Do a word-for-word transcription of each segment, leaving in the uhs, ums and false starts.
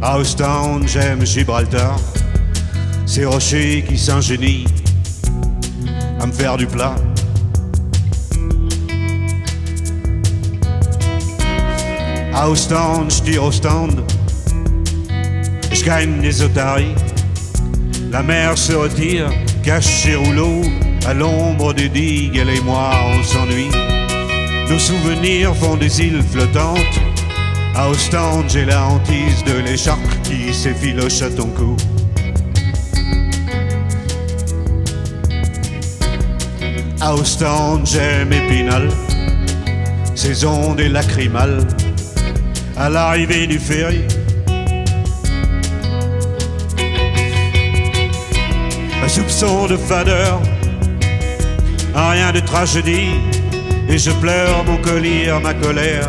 À Ostende, j'aime Gibraltar, ces rochers qui s'ingénient à me faire du plat. À Ostende, je tire au stand, je gagne des otaries. La mer se retire, cache ses rouleaux, à l'ombre des digues, elle et moi on s'ennuie. Nos souvenirs font des îles flottantes. À Ostende, j'ai la hantise de l'écharpe qui s'effiloche à ton cou. À Ostende, j'aime Épinal, ses ondes et lacrymales. À l'arrivée du ferry, un soupçon de fadeur, un rien de tragédie, et je pleure mon collier, ma colère.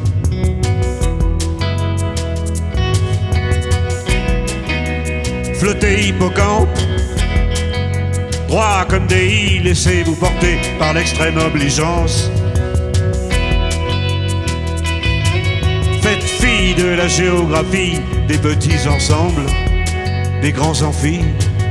Flottez hippocampe, droit comme des i, laissez-vous porter par l'extrême obligeance. Faites fi de la géographie, des petits ensembles, des grands amphis.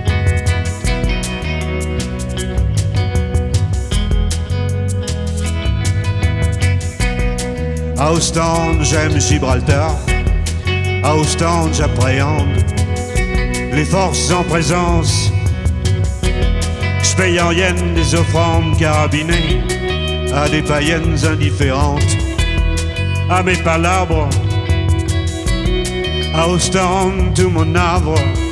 À Ostende, j'aime Gibraltar, à Ostende, j'appréhende les forces en présence. Je paye en yens des offrandes carabinées à des païennes indifférentes. À mes palabres, à Ostende, tout mon arbre.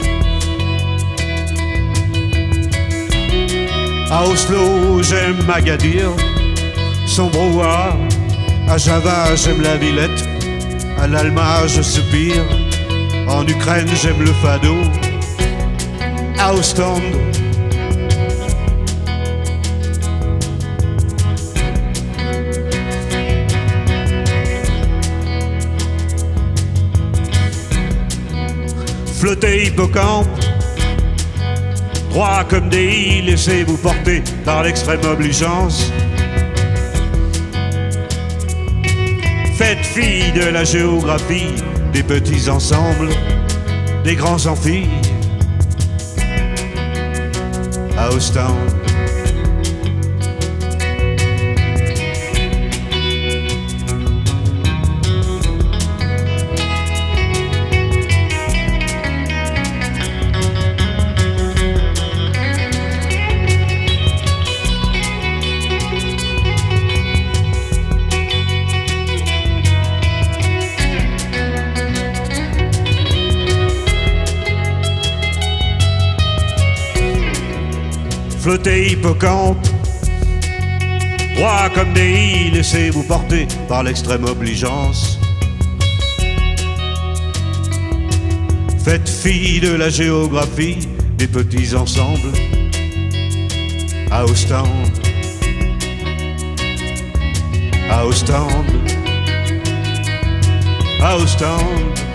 À Oslo, j'aime Agadir, son brouhaha. À Java, j'aime la Villette, à l'Alma, je soupire. En Ukraine, j'aime le fado. À Ostende, flottez hippocampe, droit comme des i, laissez-vous porter par l'extrême obligeance. Faites fi de la géographie, des petits ensembles, des grands amphis. À Ostende, flottez hippocampe, droit comme des i, laissez-vous porter par l'extrême obligeance. Faites fi de la géographie, des petits ensembles. À Ostende, à Ostende, à Ostende.